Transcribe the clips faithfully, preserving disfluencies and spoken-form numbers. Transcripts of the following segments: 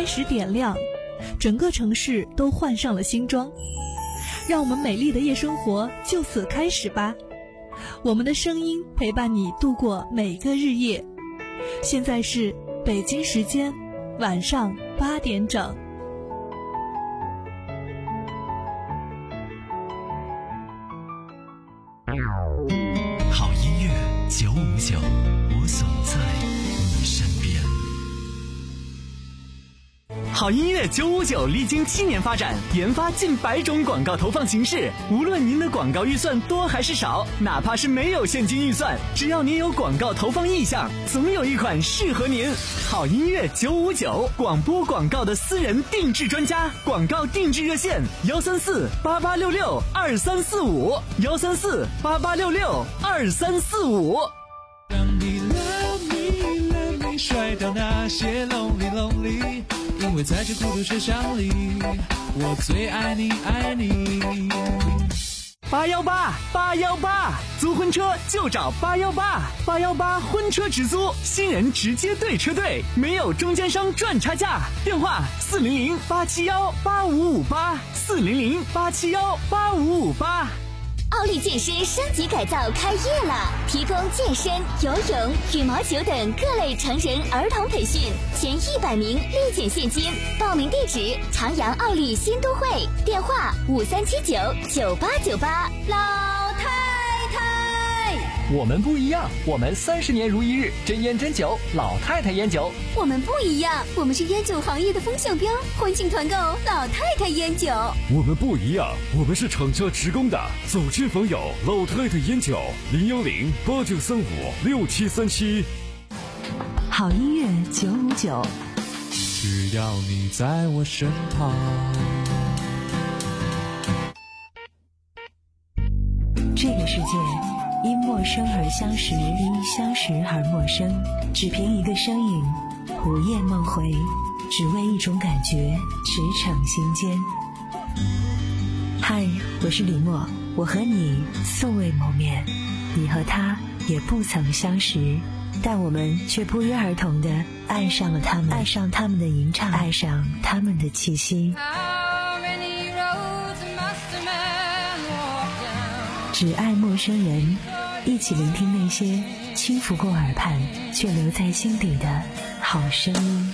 时点亮，整个城市都换上了新装。让我们美丽的夜生活就此开始吧，我们的声音陪伴你度过每个日夜。现在是北京时间晚上八点整。 好音乐九五九，我总在你身边。好音乐九五九历经七年发展，研发近百种广告投放形式。无论您的广告预算多还是少，哪怕是没有现金预算，只要您有广告投放意向，总有一款适合您。好音乐九五九，广播广告的私人定制专家，广告定制热线幺三四八八六六二三四五幺三四八八六六二三四五。 让你 love me let me 甩掉那些 lonely lonely， 因为在这孤独车厢里，我最爱你爱你。 八幺八八幺八，租婚车就找八幺八八幺八婚车直租，新人直接对车队，没有中间商赚差价。电话四零零八七幺八五五八四零零八七幺八五五八。 奥利健身升级改造开业了，提供健身、游泳、羽毛球等各类成人儿童培训，前一百名立减现金。报名地址：长阳奥利新都会，电话五三七九九八九八。老太太， 我们不一样，我们三十年如一日，真烟真酒，老太太烟酒。 我们不一样，我们是烟酒行业的风向标，欢庆团购老太太烟酒。 我们不一样，我们是厂家职工的，走亲访友，老太太烟酒，零幺零八九三五六七三七。 好音乐九五九， 只要你在我身旁。 这个世界因陌生而相识，因相识而陌生，只凭一个声音，午夜梦回，只为一种感觉，驰骋心间。嗨，我是李默，我和你素未谋面，你和他也不曾相识，但我们却不约而同地爱上了他们，爱上他们的吟唱，爱上他们的气息。只爱陌生人，一起聆听那些轻拂过耳畔却留在心底的好声音。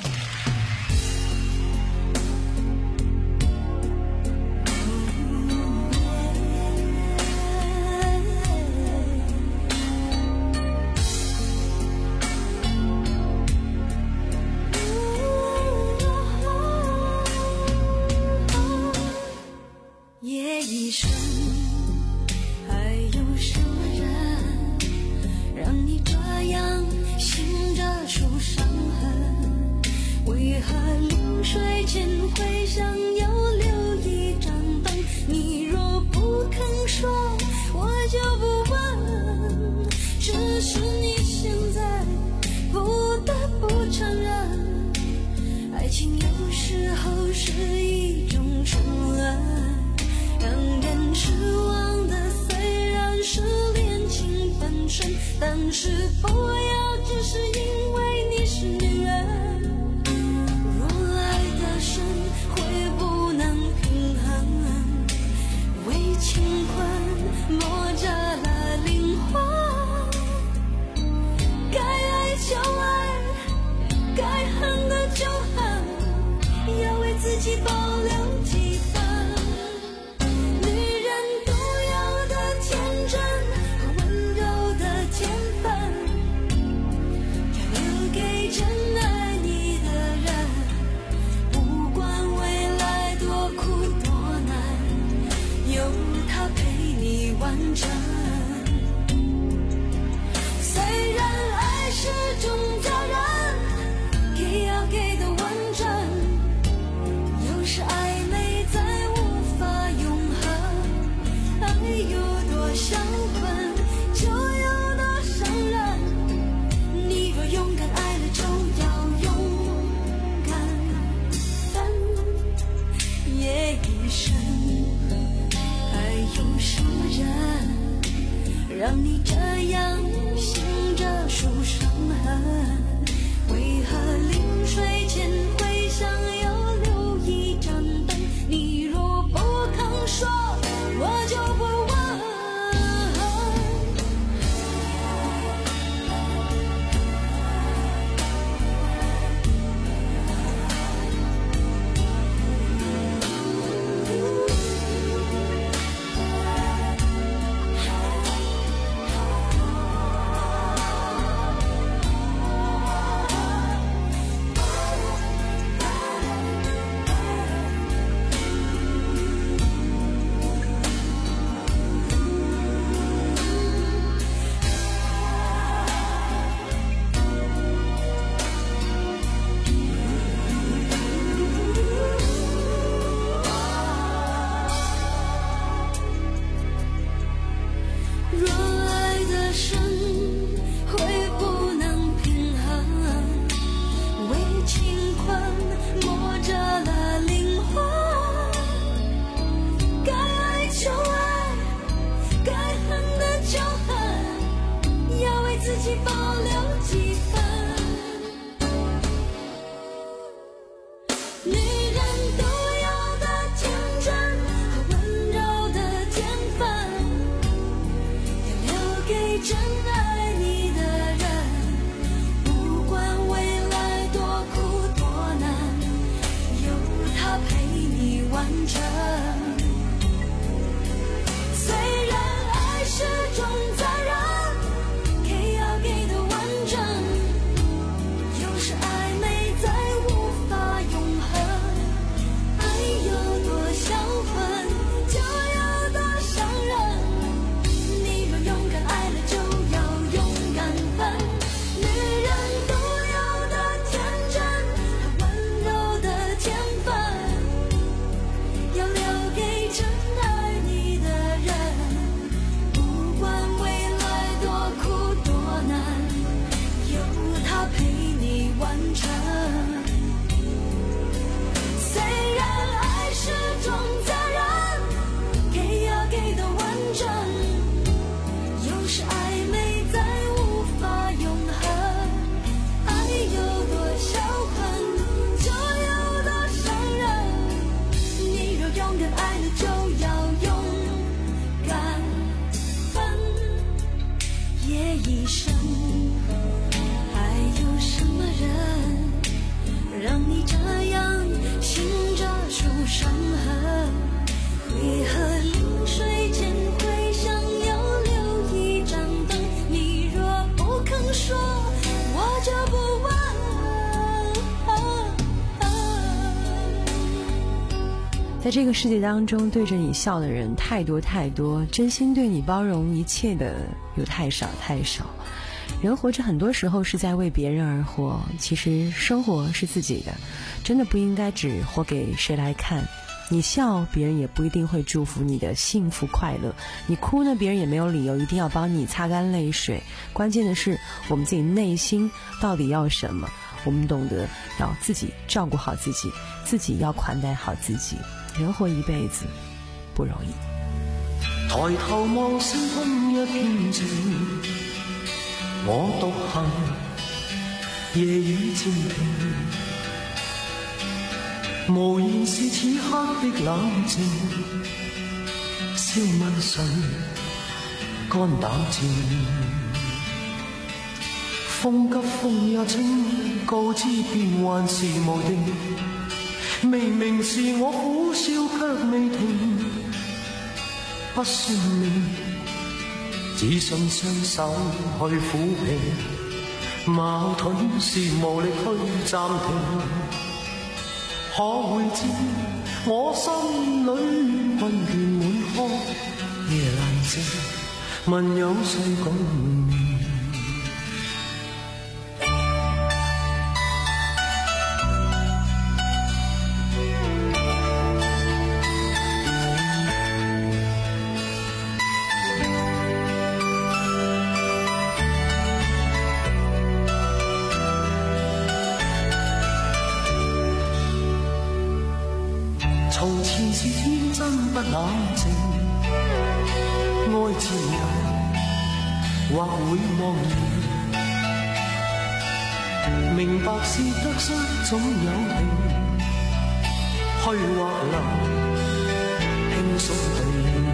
夜已深，还有什么人让你这样醒着出伤痕？为何临睡前会想要留一盏灯？你若不肯说，我就不问，只是你现在不得不承认，爱情有时候是一种沉沦，让人失望的虽然是恋情本身，但是不要只是因为你是女人。若爱的深会不能平衡，为情困磨折了灵魂，该爱就爱，该恨的就恨，要为自己保留几分。完整，虽然爱是种责任，给要给的完整，有时暧昧再无法永恒，爱有多相困，就有多伤人，你若勇敢爱了，就要勇敢等，夜已深，还有什么人让你这样醒着数伤痕？为何临睡前会想要在这个世界当中，对着你笑的人太多太多，真心对你包容一切的又太少太少。人活着很多时候是在为别人而活，其实生活是自己的，真的不应该只活给谁来看。你笑，别人也不一定会祝福你的幸福快乐；你哭呢，别人也没有理由一定要帮你擦干泪水。关键的是，我们自己内心到底要什么？我们懂得要自己照顾好自己，自己要款待好自己。人活一辈子不容易。 抬头望星空一片静，我獨行，夜雨漸停，無言是此刻的冷靜。笑問誰，肝膽戰，風急風也清，告知變幻是無定。明明是我苦笑卻未停，不算命，只信雙手去撫平，矛盾是無力去暫停。可會知我心裏困倦滿腔，夜闌靜，問有誰共鳴？從前是天真不冷靜，愛自由或會忘形，明白是得失總有定，虛或流輕鬆地，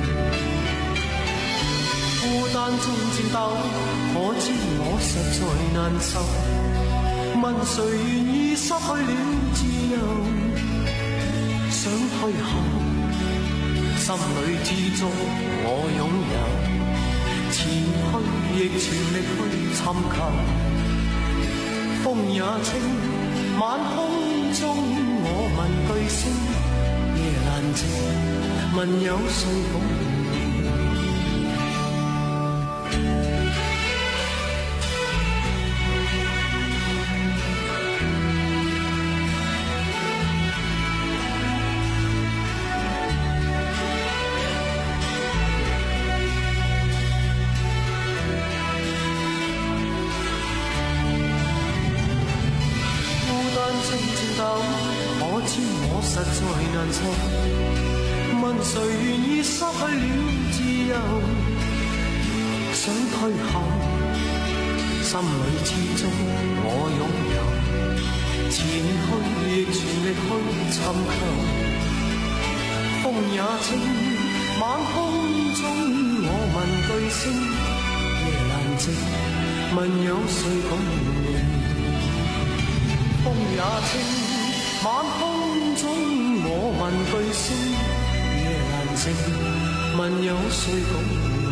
孤單中戰鬥，可知我實在難受，問誰願意失去了自由？想退後，心裏之中我擁有，前去亦全力去尋求。風也清，晚空中我問句聲，夜闌靜，問有誰共鳴？可知我實在難受，問誰願意失去了自由？想退後，心裏之中我擁有，前去亦全力去尋求。風也清，晚空中我問句聲，夜闌靜，問有誰共鳴？風也清，晚空中我問句聲，夜闌靜，問有誰共鳴？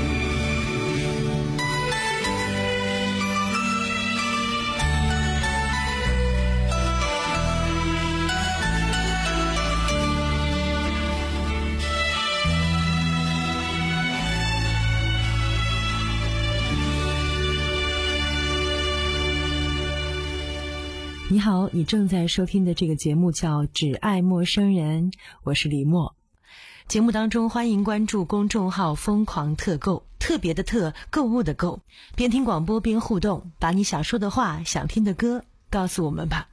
你好，你正在收听的这个节目叫《只爱陌生人》，我是李默。节目当中欢迎关注公众号疯狂特购，特别的特，购物的购，边听广播边互动，把你想说的话，想听的歌告诉我们吧。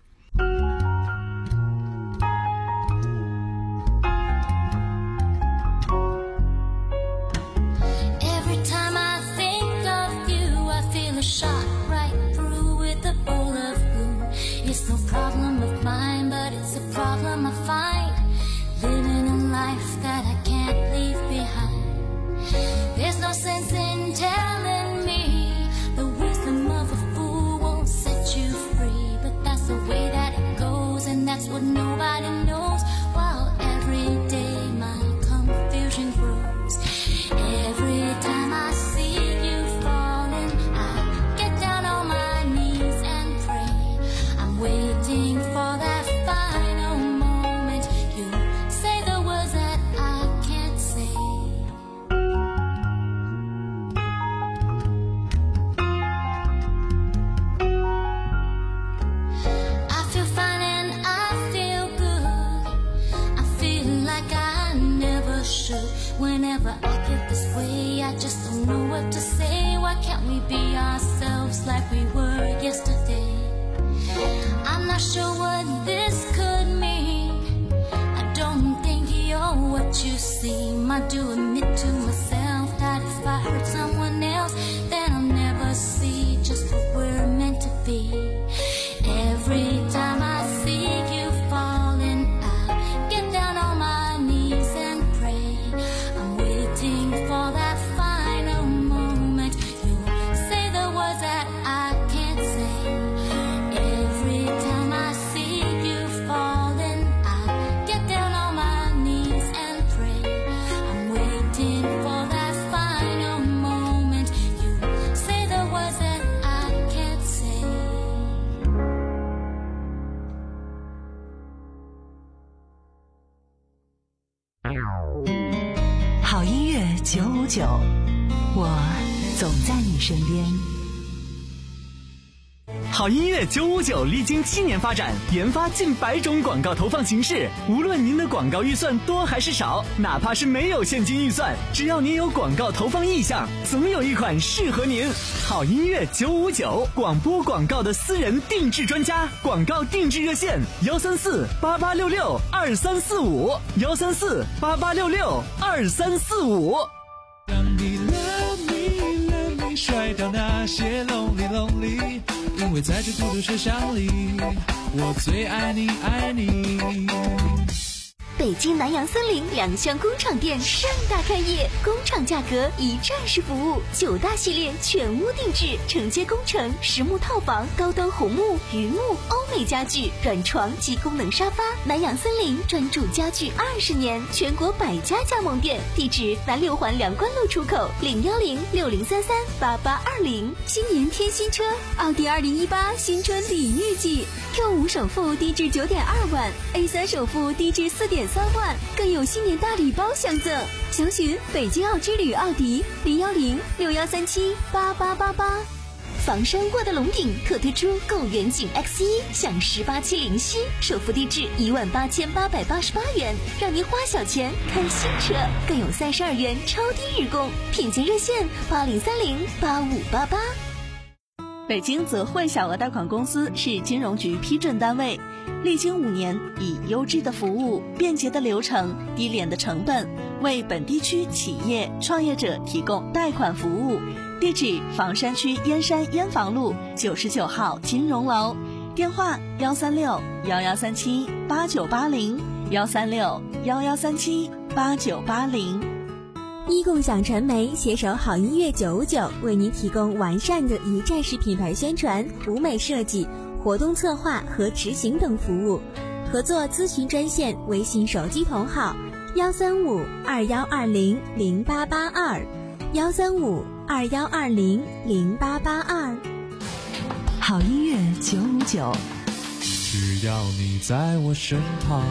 It's no problem of mine, but it's a problem I find living a life that I can't leave behind. There's no sense in telling me the wisdom of a fool won't set you free, but that's the way Whenever I get this way, I just don't know what to say. Why can't we be ourselves like we were yesterday? I'm not sure what this could mean. I don't think you're what you seem. I do admit to myself that if I hurt someone else, then I'll never see just what we're meant to be. Every time I see you falling, I get down on my knees and pray. I'm waiting for that final moment. You say the words that I can't say. Every time I see you falling, I get down on my knees and pray. I'm waiting for that final moment. You say the words that I can't say. 好音乐九五九，我总在你身边。 好音乐九五九历经七年发展，研发近百种广告投放形式。无论您的广告预算多还是少，哪怕是没有现金预算，只要您有广告投放意向，总有一款适合您。好音乐九五九，广播广告的私人定制专家，广告定制热线：幺三四八八六六二三四五，幺三四八八六六二三四五。 让你 love me love me 甩掉那些 lonely lonely， 因为在这孤独车厢里，我最爱你爱你。 北京南阳森林两厢工厂店盛大开业，工厂价格一站式服务，九大系列全屋定制，承接工程、实木套房、高端红木、榆木、欧美家具、软床及功能沙发。南阳森林专注家具二十年，全国百家加盟店，地址南六环梁关路出口零幺零六零三三八八二零。新年添新车，奥迪二零一八新春礼遇季 ，Q 五首付低至九点二万 ，A 三首付低至四点三万，更有新年大礼包相赠。详询北京奥之旅奥迪零幺零六幺三七八八八八。房山沃德龙顶特推出购远景 X 一 享十八期零息，首付低至一万八千八百八十八元，让您花小钱看新车，更有三十二元超低日供，品鉴热线八零三零八五八八。 北京泽汇小额贷款公司是金融局批准单位，历经五年，以优质的服务、便捷的流程、低廉的成本，为本地区企业创业者提供贷款服务。地址：房山区燕山燕房路九十九号金融楼，电话：幺三六幺幺三七八九八零，幺三六幺幺三七八九八零。 一共享传媒携手好音乐九五九，为您提供完善的一站式品牌宣传、舞美设计、活动策划和执行等服务。合作咨询专线：微信手机同号幺三五二幺二零零八八二，幺三五二幺二零零八八二。 好音乐九五九， 只要你在我身旁。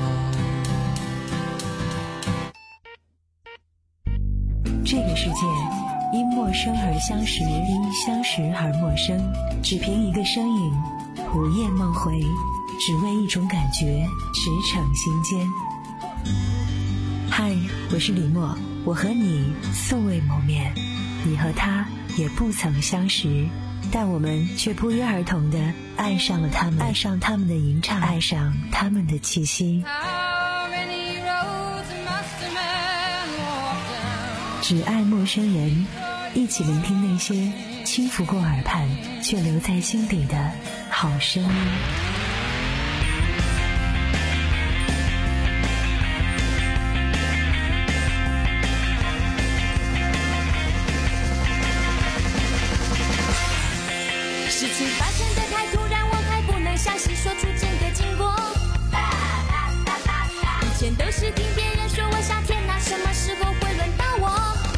这个世界因陌生而相识，因相识而陌生，只凭一个身影，午夜梦回，只为一种感觉，驰骋心间。嗨，我是李默，我和你素未谋面，你和他也不曾相识，但我们却不约而同地爱上了他们，爱上他们的吟唱，爱上他们的气息。只爱陌生人，一起聆听那些轻拂过耳畔却留在心底的好声音。 事情发生的太突然，我还不能详细说出整个经过。以前都是听别人说我夏天哪，什么时候会轮到我？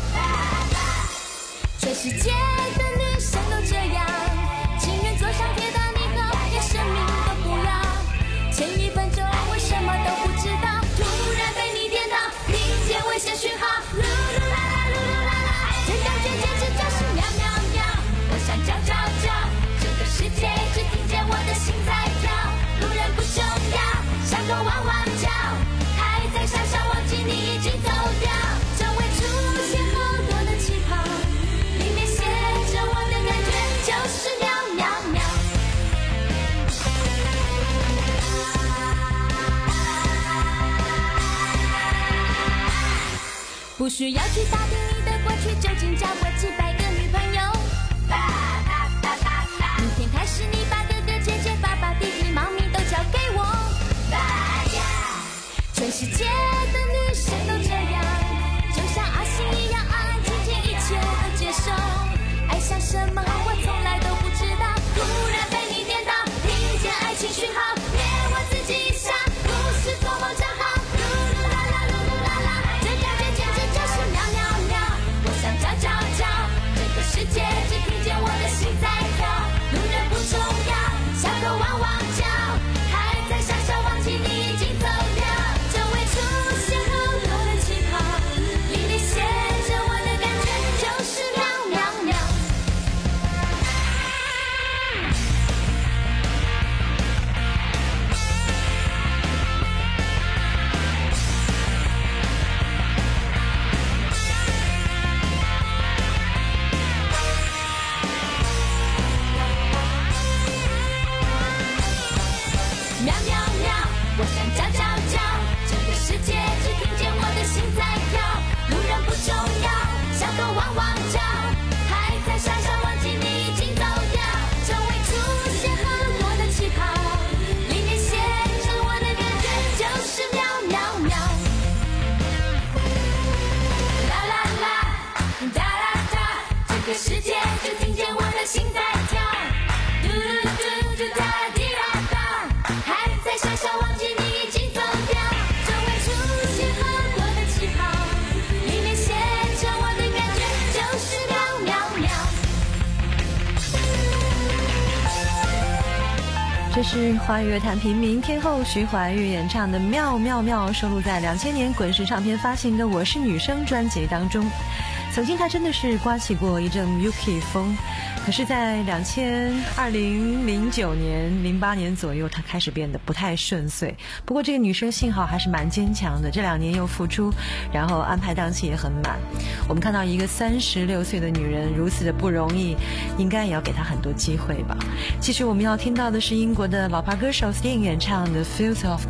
全世界的女生都这样，情愿坐上铁达尼号，连生命都不要。前一分钟我什么都不知道，突然被你点到，听见危险讯号，噜噜啦啦噜噜啦啦，这感觉简直就是喵喵喵，我想叫叫叫，这个世界只听见我的心在跳，路人不重要，像个汪汪叫，还在傻笑忘记你已经走掉，这位出不需要去打听你的过去究竟交过几百个女朋友。明天开始你把哥哥姐姐爸爸弟弟妈咪都交给我。全世界的女生都这样，就像阿信一样安安静静，一切都接受。爱像什么我从来都不知道，突然被你颠倒，听见爱情讯号，灭我自己一下，不是做梦真好。噜噜啦啦噜噜啦啦，这感觉简直就是喵喵喵。我想叫叫叫，这个世界只听见我的心在跳。路人不重要，小狗汪汪叫，还在傻笑忘记你已经走掉。周围出现很多的气泡，里面写着我的感觉就是喵喵喵。喵喵喵，我想叫叫叫，这个世界只听见我的心在跳。路人不重要，小狗汪汪叫，还在傻笑忘记你已经走掉。周围出现很多的气泡，里面写着我的感觉就是喵喵喵。啦啦啦，哒啦哒，这个世界只听见我的心在跳。嘟嘟嘟嘟哒滴啦哒，还在傻笑忘记你已经走掉。周围出现很多的气泡，里面写着我的感觉就是喵喵喵。 这是华语乐坛平民天后徐怀钰演唱的《妙妙妙》，收录在两千年滚石唱片发行的《我是女生》专辑当中。曾经她真的是刮起过一阵 Yuki 风，可是在两千二零零九年零八年左右，她开始变得不太顺遂。不过这个女生幸好还是蛮坚强的，这两年又复出，然后安排档期也很满。我们看到一个三十六岁的女人如此的不容易，应该也要给她很多机会吧。其实我们要听到的是英国的老牌歌手 Sting 演唱的 Fields of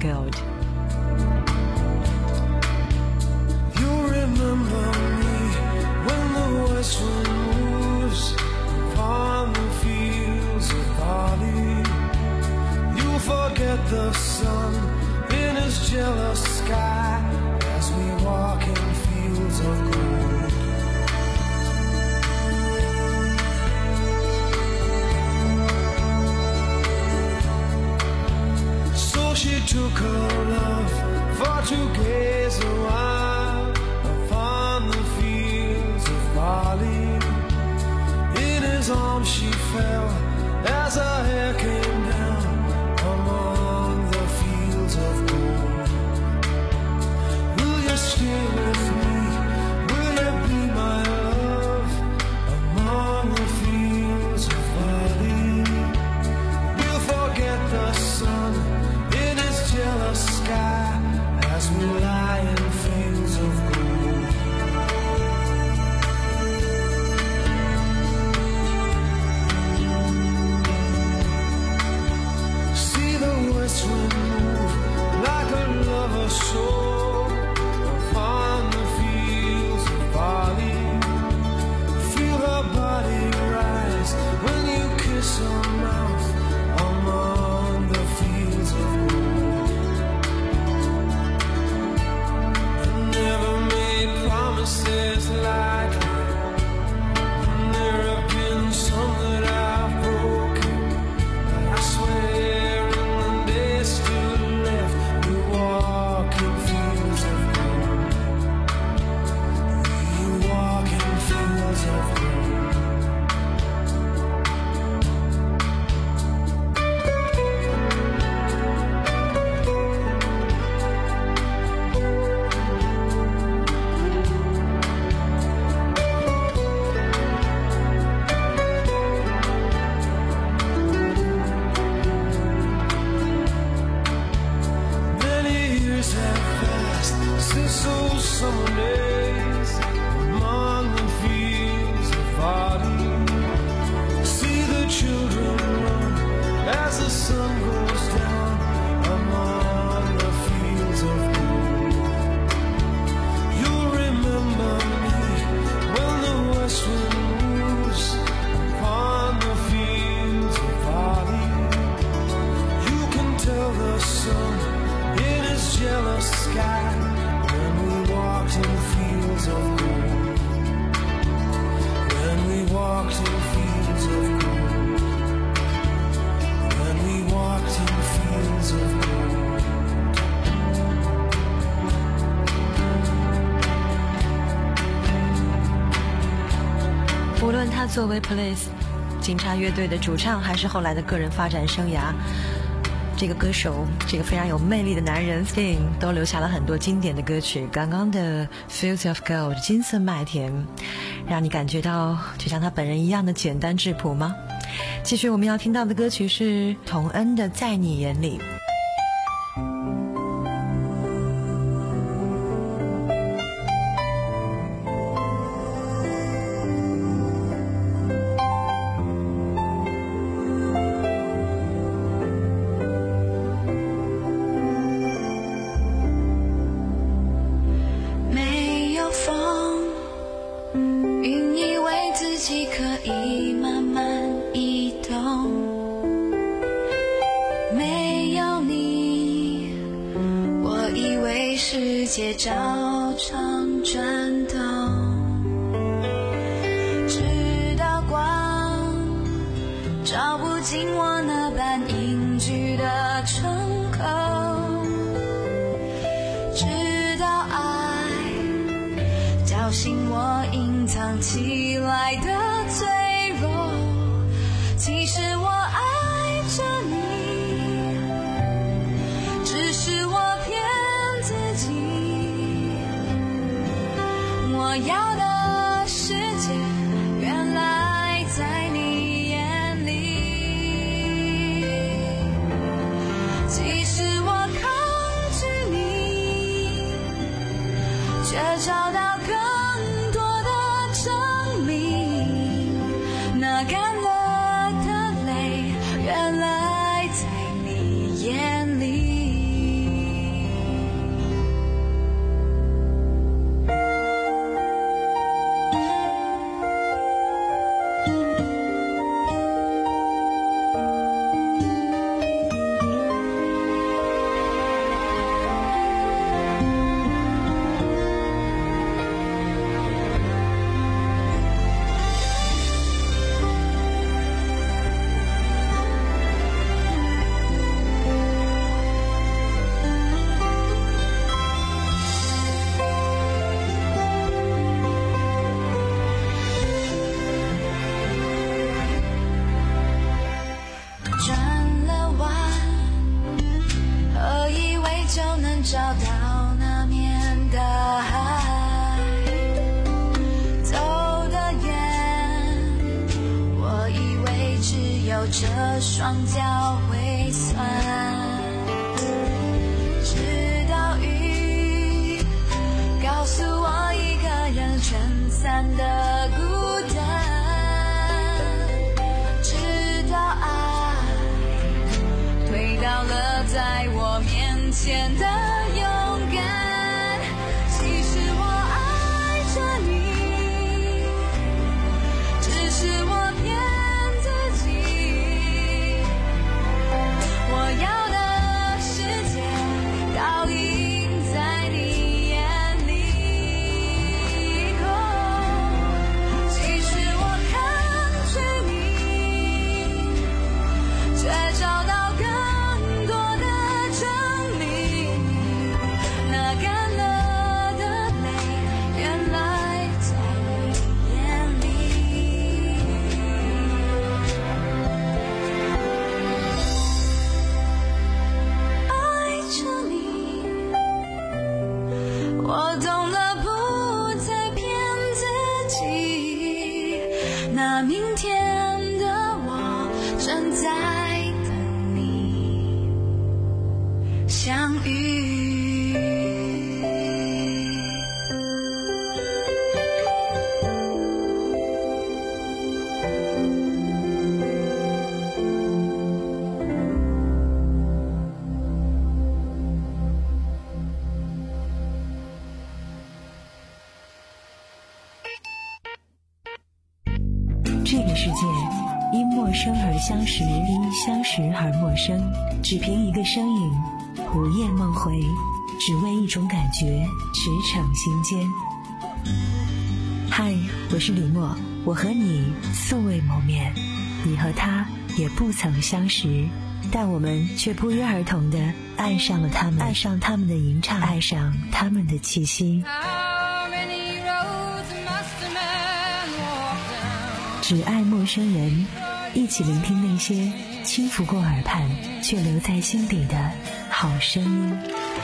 Gold。The sun in his jealous sky as we walk in fields of gold. So she took her life 无论他作为 Police 警察乐队的主唱，还是后来的个人发展生涯，这个歌手，这个非常有魅力的男人 Sting 都留下了很多经典的歌曲。刚刚的 Fields of Gold 金色麦田，让你感觉到就像他本人一样的简单质朴吗？继续我们要听到的歌曲是童恩的在你眼里。 界照常转动，直到光照不进我那般隐居的窗口，直到爱叫醒我隐藏起来的脆弱。其实我爱着你，只是我骗自己。我要的世界原来在你眼里，其实我抗拒你，却找到更多的证明。那干了的泪原来在你眼里。找到那面的海，走得远，我以为只有这双脚会酸，直到雨告诉我一个人撑伞的孤单，直到爱推倒了在我面前的相遇。 这个世界因陌生而相识，因相识而陌生，只凭一个身影午夜梦回，只为一种感觉驰骋心间。嗨，我是李默，我和你素未谋面，你和他也不曾相识，但我们却不约而同地爱上了他们，爱上他们的吟唱，爱上他们的气息。 How many roads must a man walk down 只爱陌生人，一起聆听那些轻拂过耳畔却留在心底的好声音。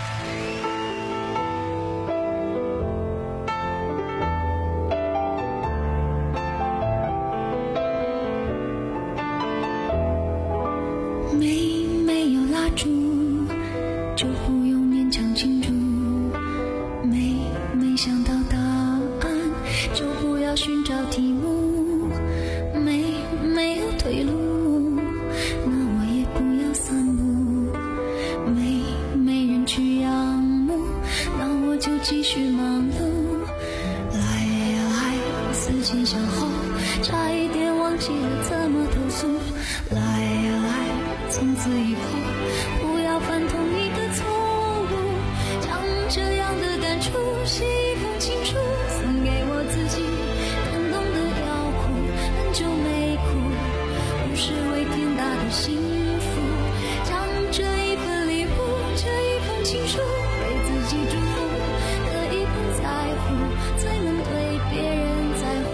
没没有蜡烛，就不用勉强庆祝。没没想到答案，就不要寻找题目。没没有退路，那我也不要散步。没没人去仰慕，那我就继续忙碌。来呀来，思前想后，差一点忘记了怎么投诉。来呀来，从此以后不要犯同一个错误，将这样的感触写一封情书，送给我自己，感动的要哭，很久没哭，不是为天大的幸福，将这一份礼物，这一封情书给自己祝福，可以不在乎，才能对别人在乎。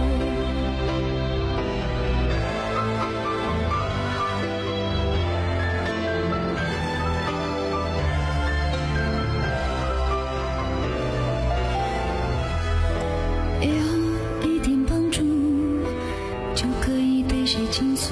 有一点帮助，就可以对谁倾诉；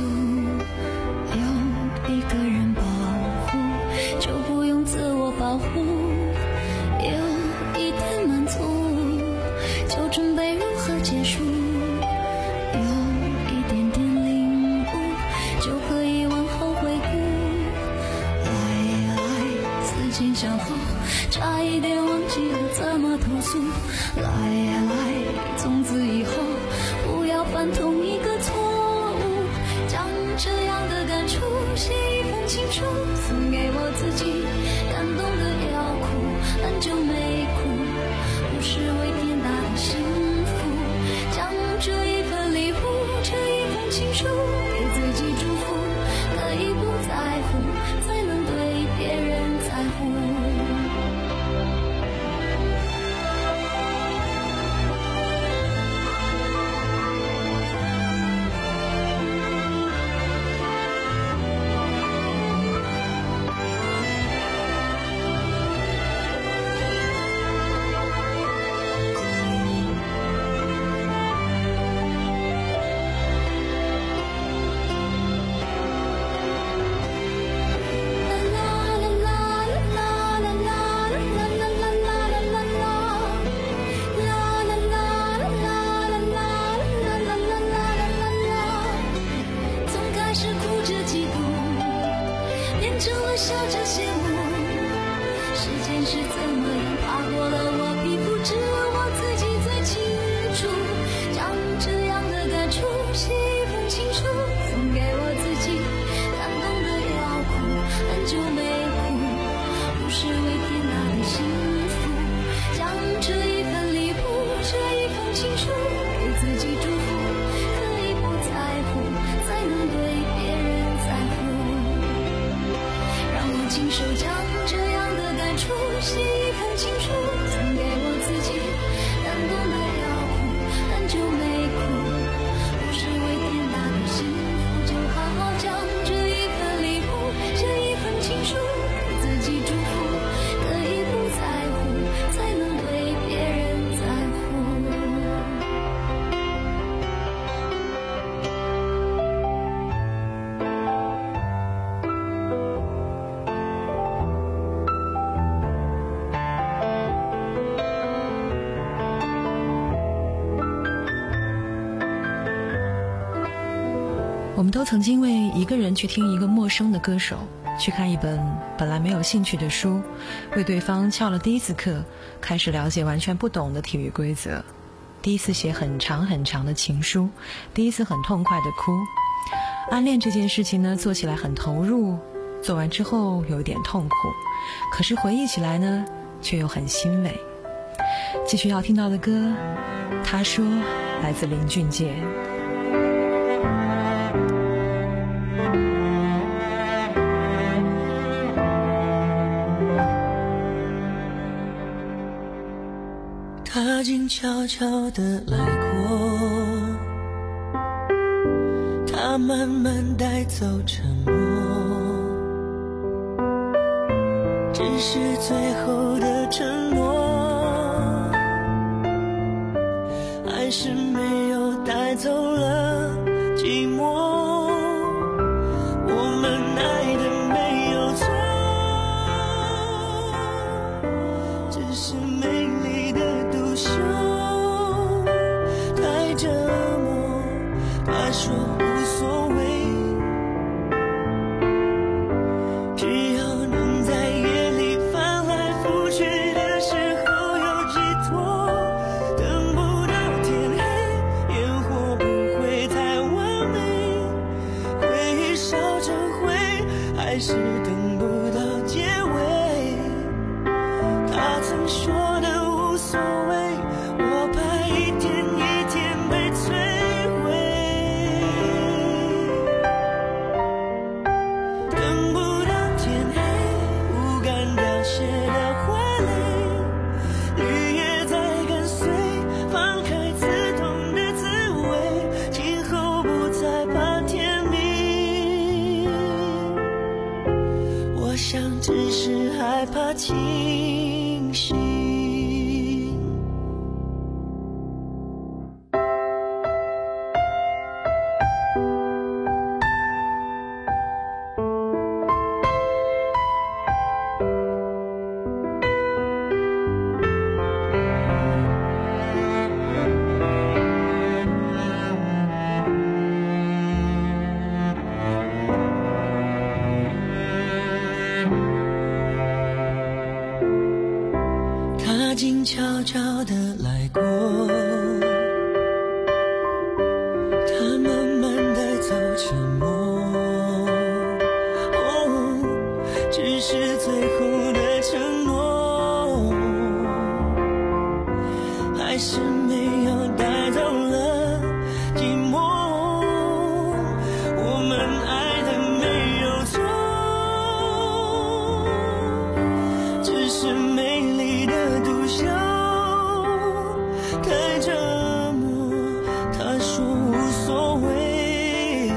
有一个人保护，就不用自我保护；有一点满足，就准备如何结束；有一点点领悟，就可以往后回顾。来呀来，思前想后，差一点忘记了怎么投诉。来呀来，从此以后不要犯同一个错误，将这样的感触写一封情书，送给我自己，感动的要哭，很久没哭，不是为天大的幸福，将这一份礼物，这一封情书给自己祝福，可以不在乎，才能对别人在乎。成了笑着羡慕，时间是怎么样爬过了我皮肤，只有我自己最清楚，将这样的感触写一封情书，送给我自己，感动的要哭，很久没哭，不是为天大的幸福，将这一份礼物，这一封情书给自己祝福，可以不在乎，才能对别人在乎，亲手将这样的感触写一封情书，送给我自己，感动的要哭，很久没哭，不是为天大的幸福，就好好将这一份礼物，这一份情书给自己祝福，可以不在乎，才能对别人在乎。 我们都曾经为一个人去听一个陌生的歌手，去看一本本来没有兴趣的书，为对方翘了第一次课，开始了解完全不懂的体育规则，第一次写很长很长的情书，第一次很痛快的哭。暗恋这件事情呢，做起来很投入，做完之后有点痛苦，可是回忆起来呢，却又很欣慰。继续要听到的歌，他说，来自林俊杰。 他静悄悄地来过， 它慢慢带走沉默，只是最后的承诺，还是没有带走了寂寞。我们爱的没有错，只是美丽的独秀太折磨。他说无所谓，只要能在夜里翻来覆去的时候有寄托，等不到天黑，烟火不会太完美，回忆烧成灰，还是等不到结尾。他曾说的无所谓，我怕一天一天被摧毁。等不到天黑，不敢凋谢的花蕾，绿叶在跟随，放开刺痛的滋味，今后不再怕天明。我想只是害怕清醒。他静悄悄地来过，他慢慢带走沉默，哦，只是最后的承诺，还是没有带走了寂寞。我们爱的没有错，只是美丽的独秀太折磨。他说无所谓，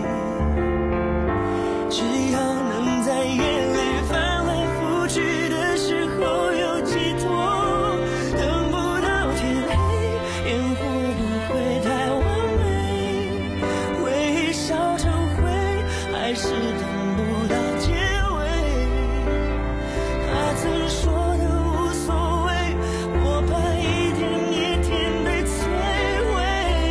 只要能在夜里翻来覆去的时候有寄托，等不到天黑，烟火不会太完美，回忆烧成灰，还是等不到结尾。他曾说的无所谓，我怕一天一天被摧毁。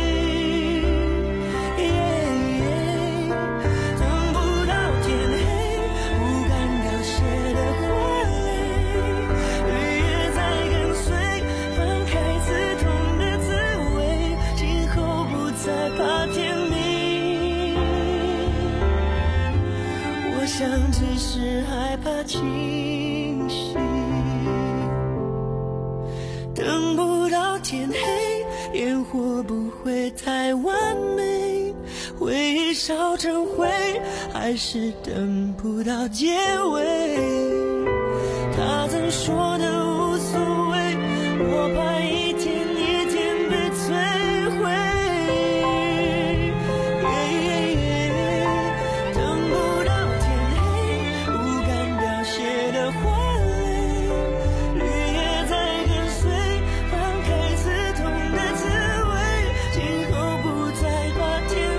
等不到天黑，不敢凋谢的花蕾，绿叶在跟随，放开刺痛的滋味，今后不再怕天明。我想只是害怕清醒。等不到天黑，烟火不会太完美，回忆烧成灰，还是等不到结尾。他曾说的无所谓，我怕一天一天被摧毁。等不到天黑，不敢凋谢的花蕾，绿叶在跟随，放开刺痛的滋味，今后不再怕天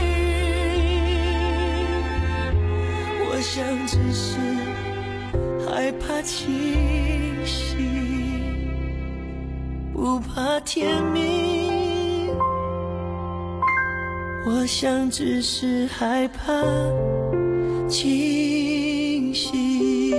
明。我想只是害怕清醒，不怕天明。我想只是害怕清醒。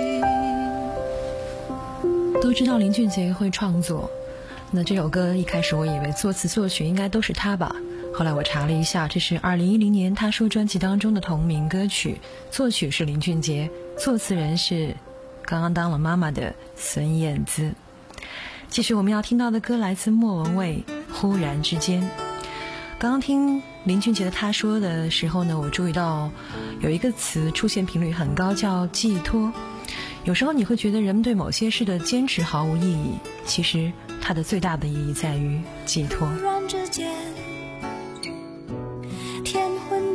都知道林俊杰会创作，那这首歌一开始我以为作词作曲应该都是他吧，后来我查了一下，这是二零一零年他说专辑当中的同名歌曲，作曲是林俊杰，作词人是刚刚当了妈妈的孙燕姿。继续我们要听到的歌来自莫文蔚，忽然之间。刚刚听林俊杰的他说的时候呢，我注意到有一个词出现频率很高，叫寄托。有时候你会觉得人们对某些事的坚持毫无意义，其实它的最大的意义在于寄托。 忽然之间，天昏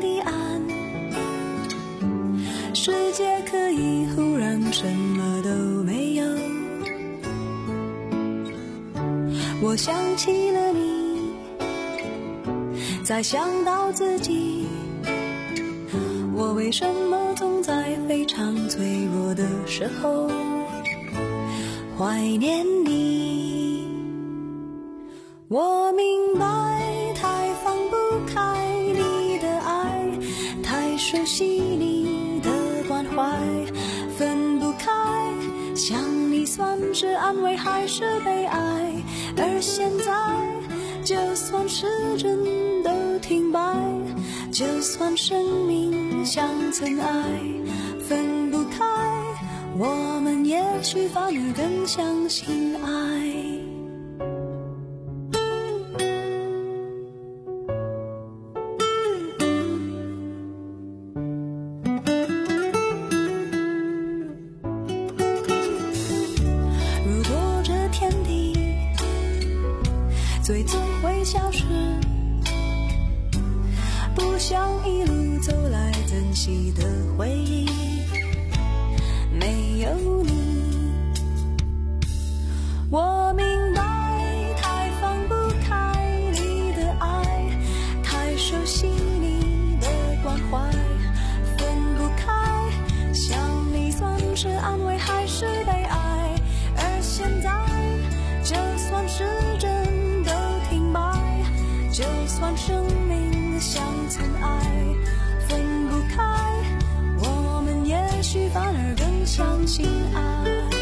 世界可以忽然什么都没有。我想起了你，再想到自己，我为什么总在非常脆弱的时候怀念你？我明白，太放不开你的爱，太熟悉你的关怀，分不开，想你算是安慰还是悲哀？而现在，就算时针都停摆，就算生命像尘埃，分不开，我们也许反而更相信爱。如果这天地最终会消失，不想一路走来珍惜的回忆没有你。我明白，太放不开你的爱，太熟悉你的关怀，分不开，想你算是安慰还是悲哀？而现在，就算时针都停摆，就算生命像尘埃，分不开，我们也许反而更相信爱。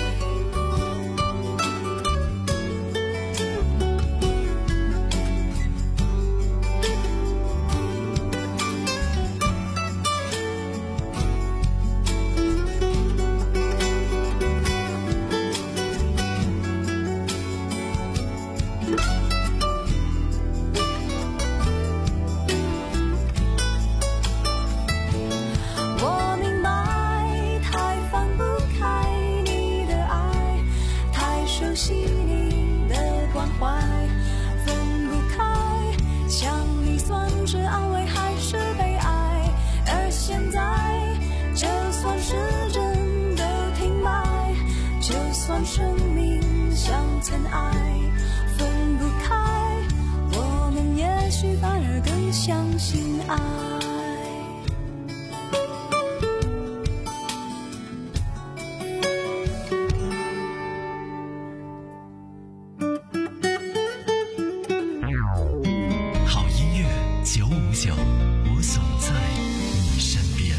生命像尘埃，分不开，我们也许反而更相信爱。 好音乐九五九，我总在你身边。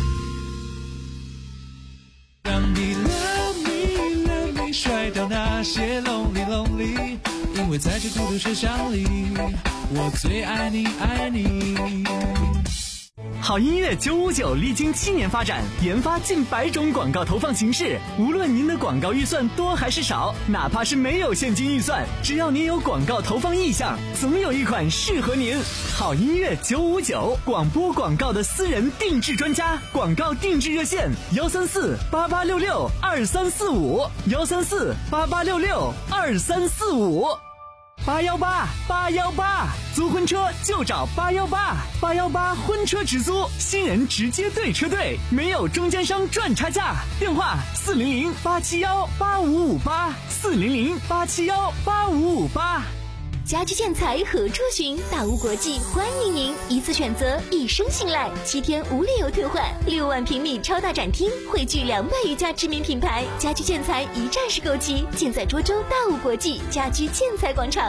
让你 love me love me 甩掉那些 lonely lonely， 因为在这孤独世上里，我最爱你爱你。 好音乐九五九历经七年发展，研发近百种广告投放形式。无论您的广告预算多还是少，哪怕是没有现金预算，只要您有广告投放意向，总有一款适合您。好音乐九五九，广播广告的私人定制专家，广告定制热线幺三四八八六六二三四五幺三四八八六六二三四五。八幺八八幺八，租婚车就找八幺八，八幺八婚车直租，新人直接对车队，没有中间商赚差价。电话四零零八七幺八五五八，四零零八七幺八五五八。 家居建材何处寻？大屋国际欢迎您，一次选择，一生信赖，七天无理由退换，六万平米超大展厅，汇聚两百余家知名品牌，家居建材一站式购齐，尽在涿州大屋国际家居建材广场。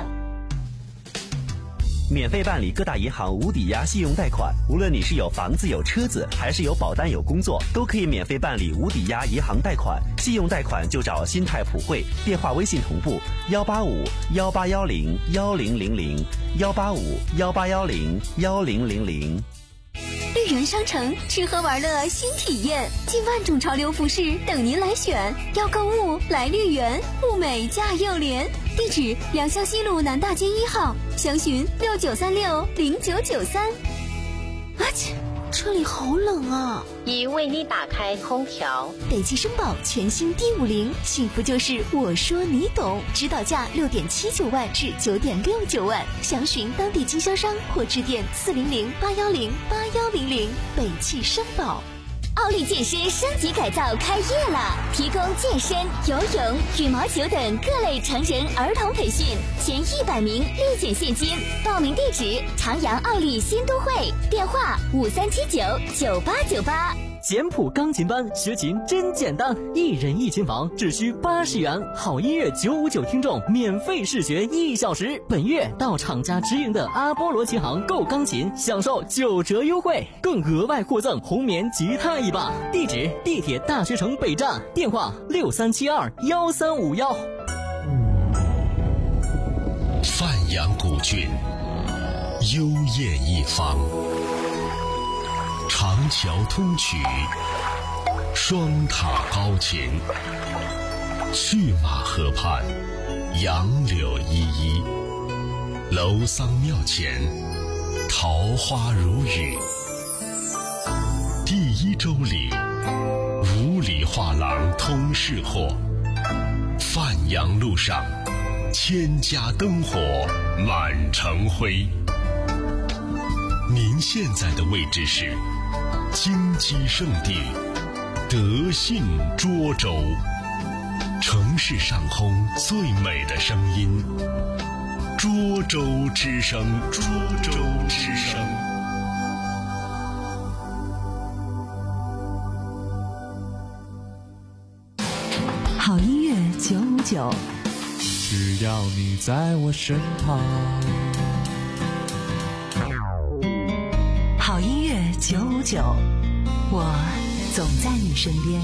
免费办理各大银行无抵押信用贷款，无论你是有房子有车子，还是有保单有工作，都可以免费办理无抵押银行贷款。信用贷款就找新泰普惠，电话微信同步幺八五幺八幺零幺零零零幺八五幺八幺零幺零零零。 绿园商城吃喝玩乐新体验，近万种潮流服饰等您来选。要购物来绿园，物美价又廉。地址：良乡西路南大街一号，详询六九三六零九九三。啊切，这里好冷啊！ 已为你打开空调。 北汽绅宝全新 D 五零，幸福就是我说你懂，指导价六点七九万至九点六九万，详询当地经销商或致电四零零八幺零八幺零零。北汽绅宝。 奥利健身升级改造开业了，提供健身、游泳、羽毛球等各类成人儿童培训，前一百名立减现金。报名地址：长阳奥利新都会，电话五三七九九八九八。 简谱钢琴班学琴真简单，一人一琴房只需八十元，好音乐九五九听众免费试学一小时。本月到厂家直营的阿波罗琴行购钢琴，享受九折优惠，更额外获赠红棉吉他一把。地址：地铁大学城北站，电话六三七二幺三五幺。 范阳古郡，幽艳一方。长桥通衢，双塔高擎，去马河畔，杨柳依依，楼桑庙前，桃花如雨。第一周里，五里画廊通市货，范阳路上，千家灯火满城辉。您现在的位置是金鸡圣地德信涿州，城市上空最美的声音，涿州之声，涿州之声。 好音乐九五九， 只要你在我身旁。 好音乐九五九，我总在你身边。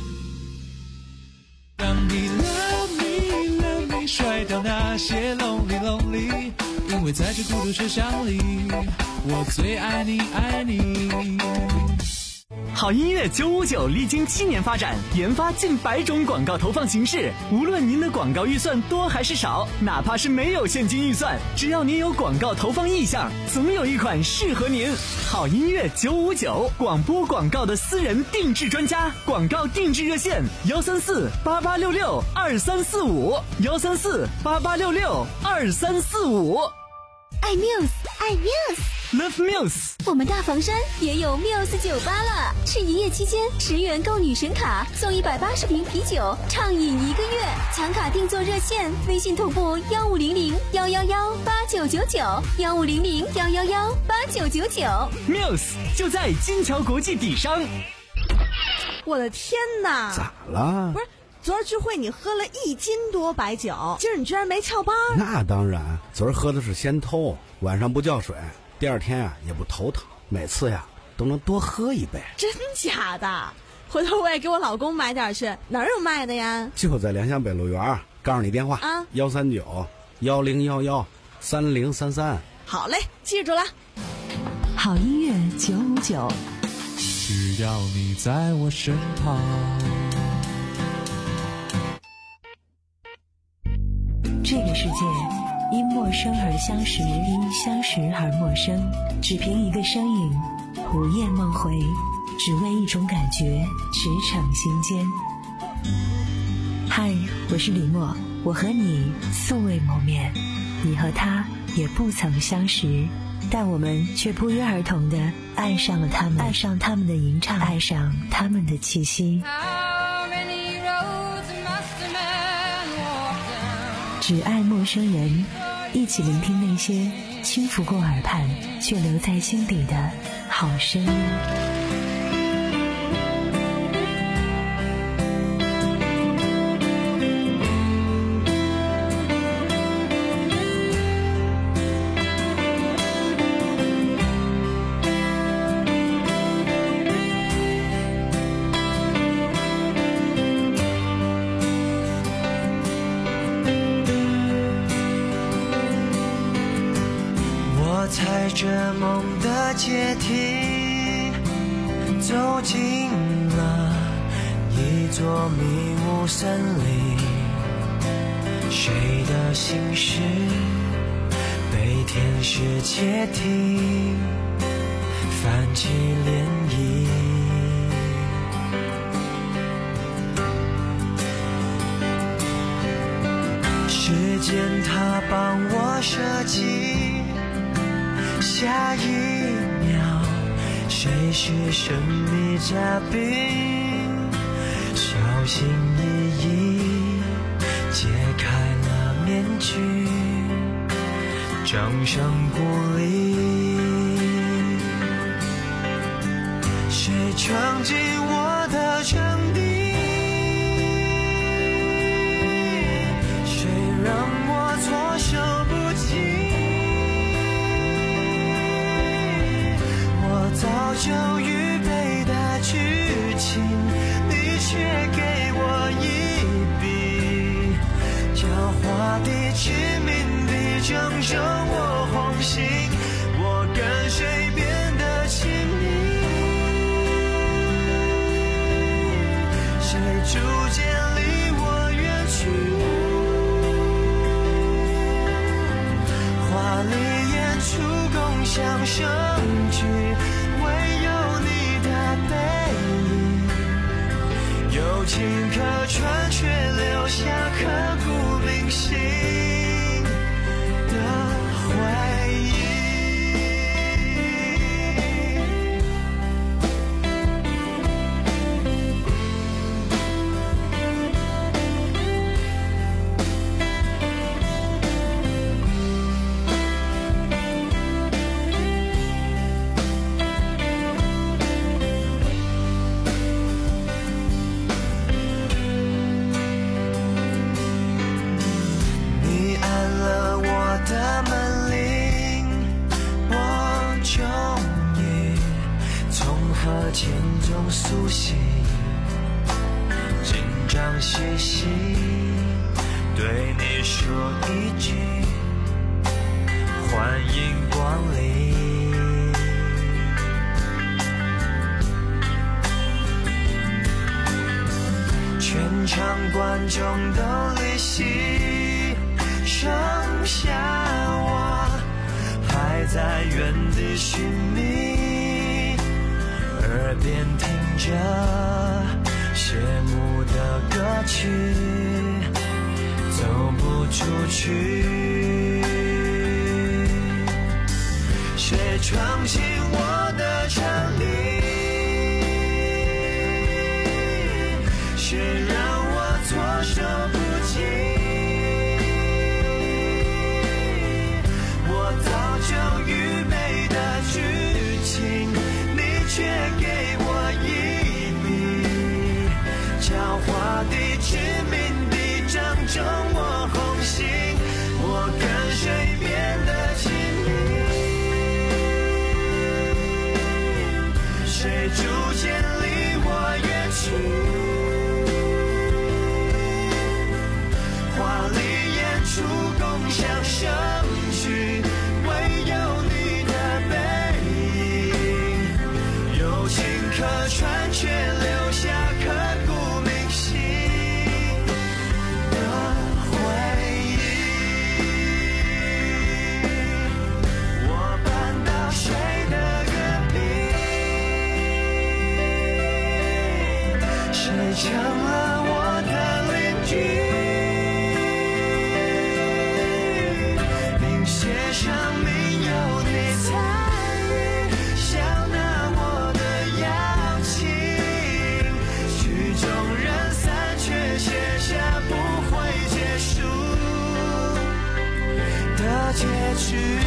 让你 love me love me 甩掉那些 lonely lonely， 因为在这孤独车厢里，我最爱你爱你。 好音乐九五九历经七年发展，研发近百种广告投放形式。无论您的广告预算多还是少，哪怕是没有现金预算，只要您有广告投放意向，总有一款适合您。好音乐九五九，广播广告的私人定制专家，广告定制热线：幺三四八八六六二三四五，幺三四八八六六二三四五。 爱 Muse， 爱 Muse。Love Muse， 我们大房山也有 Muse 酒吧了。是营业期间，十元购女神卡送一百八十瓶啤酒，畅饮一个月。抢卡定做热线，微信同步幺五零零幺幺幺八九九九，幺五零零幺幺幺八九九九。 Muse 就在金桥国际底商。 我的天哪！ 咋了？ 不是。昨儿聚会你喝了一斤多白酒，今儿你居然没翘班？ 那当然，昨儿喝的是先偷，晚上不叫水，第二天啊也不头疼，每次呀都能多喝一杯。 真假的？回头我也给我老公买点去，哪儿有卖的呀？ 就在联想北路园，告诉你电话啊，幺三九幺零幺幺三零三三。 好嘞，记住了。 好音乐九五九， 只要你在我身旁。 这个世界因陌生而相识，因相识而陌生，只凭一个身影，午夜梦回，只为一种感觉，驰骋心间。嗨，我是李默，我和你素未谋面，你和他也不曾相识，但我们却不约而同地爱上了他们，爱上他们的吟唱，爱上他们的气息。只爱陌生人，一起聆听那些轻拂过耳畔却留在心底的好声音。 踩着梦的阶梯，走进了一座迷雾森林，谁的心事被天使窃听，泛起涟漪。时间它帮我设计，下一秒，谁谁是神秘嘉宾？小心翼翼揭开了面具，掌声鼓励。谁闯进我的场地？谁让我措手不及？我早就预备的剧情，你却给我一笔，狡猾地、致命地正中我红心，我跟谁变得亲密？谁逐渐离我远去？华丽演出共享盛举，唯有你的背影，友情可传，却留下刻骨铭心的回忆。前中苏醒，紧张兮兮对你说一句欢迎光临。全场观众都离席，剩下我还在原地寻觅，耳边听着谢幕的歌曲，走不出去。谁闯进我的场地？谁让我措手不及？我早就预备的剧情，你却给我一笔，狡猾地、致命地正中我红心，我跟谁变得亲密？谁逐渐离我远去？华丽演出共享盛举，唯有你的背影，友情可传，却留下刻骨铭心的回忆。我搬到谁的隔壁？谁成了我的邻居？写上名有你参与，笑纳我的邀请，曲终人散，却写下不会结束的结局。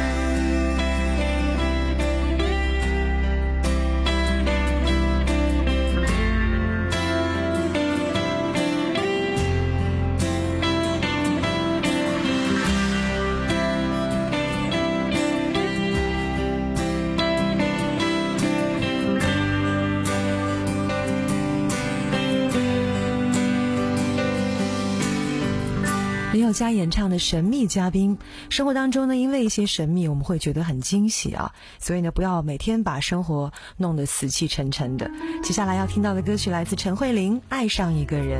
林宥嘉演唱的神秘嘉宾，生活当中呢，因为一些神秘我们会觉得很惊喜啊，所以呢不要每天把生活弄得死气沉沉的。接下来要听到的歌曲来自陈慧琳，爱上一个人。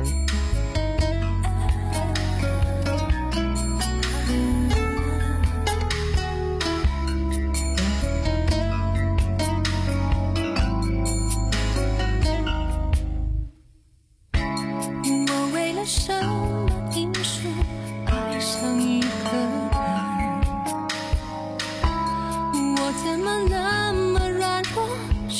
我为了什么因素爱上一个人？我怎么那么软弱，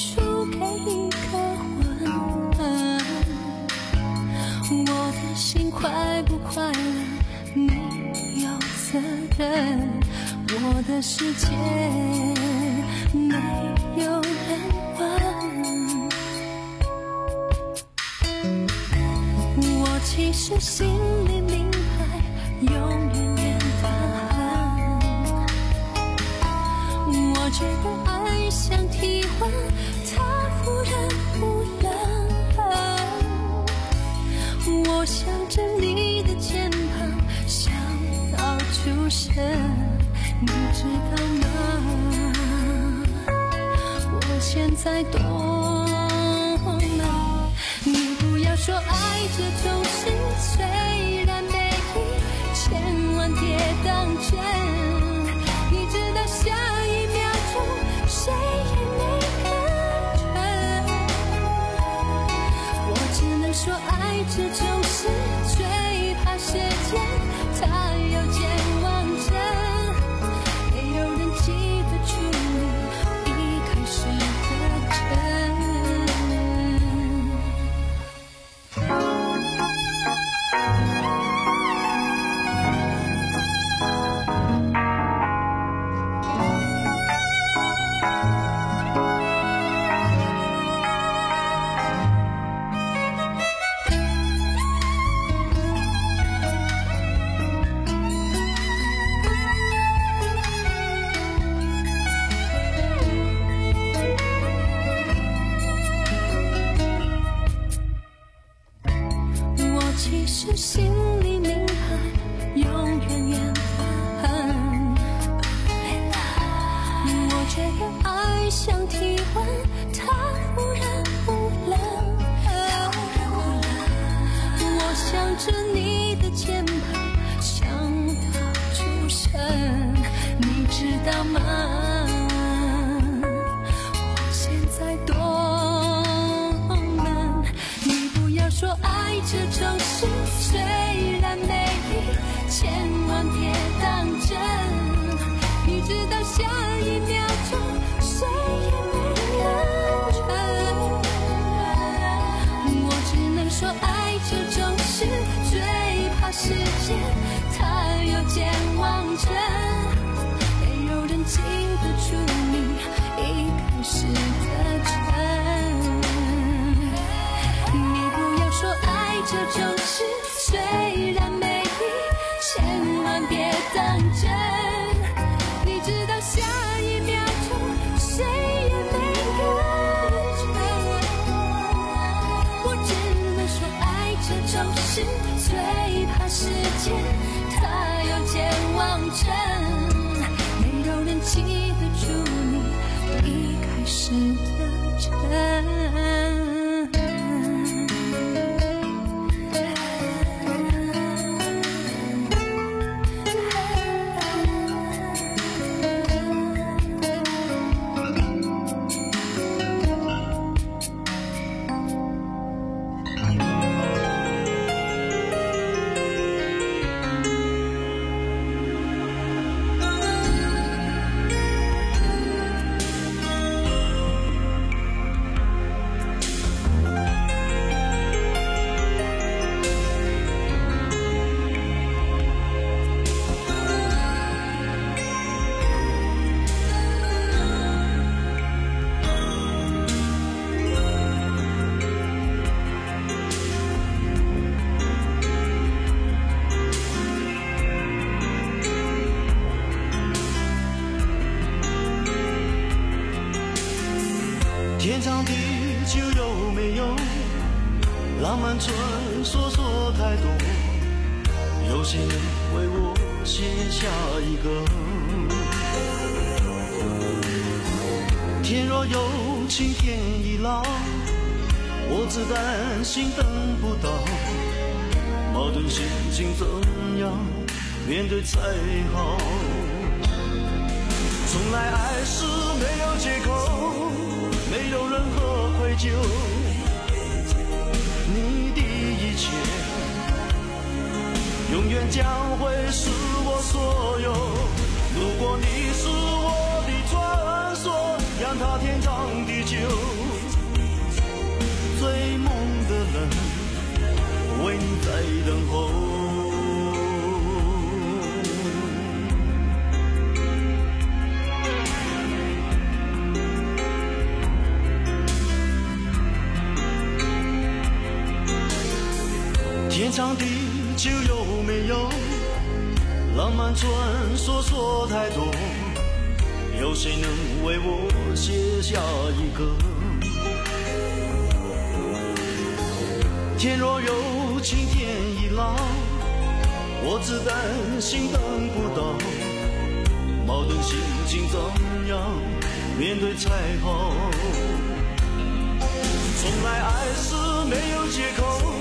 世界没有人问，我其实心里明白，永远远的很。我觉得爱像体温，它忽然不冷。我想着你的肩膀，想到出神，你知道吗？我现在多难。你不要说爱这种事，虽然美丽，千万别当真。你知道下一秒钟谁也没感觉。我只能说爱这种事，最怕时间它有健忘症，没有人记得住你一开始的真。其实心里明白，永远远的很。我觉得爱像体温，它忽然不冷。我想着你的肩膀，想到出神，你知道吗？我现在多难。你不要说爱这种事，虽然美丽，千万别当真。你知道下一秒钟谁也没感觉。我只能说爱这种事，最怕时间它有健忘症，没有人记得住你一开始的真。你不要说爱这种事，虽然美丽，千万别当真。你知道下一秒钟谁也没感觉。我只能说爱这种事，最怕时间它有健忘症，没有人记得住你一开始的真。 天长地久有没有浪漫传说说太多，有谁能为我写下一个？天若有情天亦老，我只担心等不到，矛盾心情怎样面对才好？从来爱是没有借口，没有任何愧疚，你的一切永远将会是我所有。如果你是我的传说，让它天长地久。追梦的人为你在等候。 上地球有没有浪漫传说说太多？有谁能为我写下一个？天若有情天亦老，我只担心等不到，矛盾心情怎样面对才好？